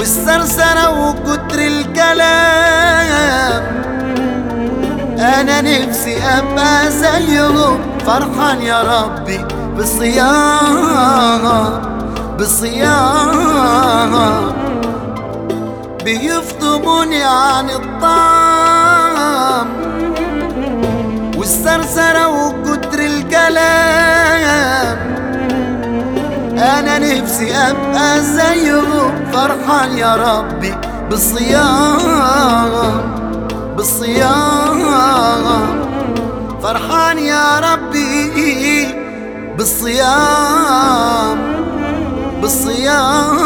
والسرسرة وكتر الكلام، أنا نفسي أبقى زيهم فرحان يا ربي بالصيام بالصيام. بيفطموني عن الطعام والسرسرة وكتر الكلام، أنا نفسي أبقى زيهم فرحان يا ربي بالصيام بالصيام. فرحان يا ربي بالصيام بالصيام.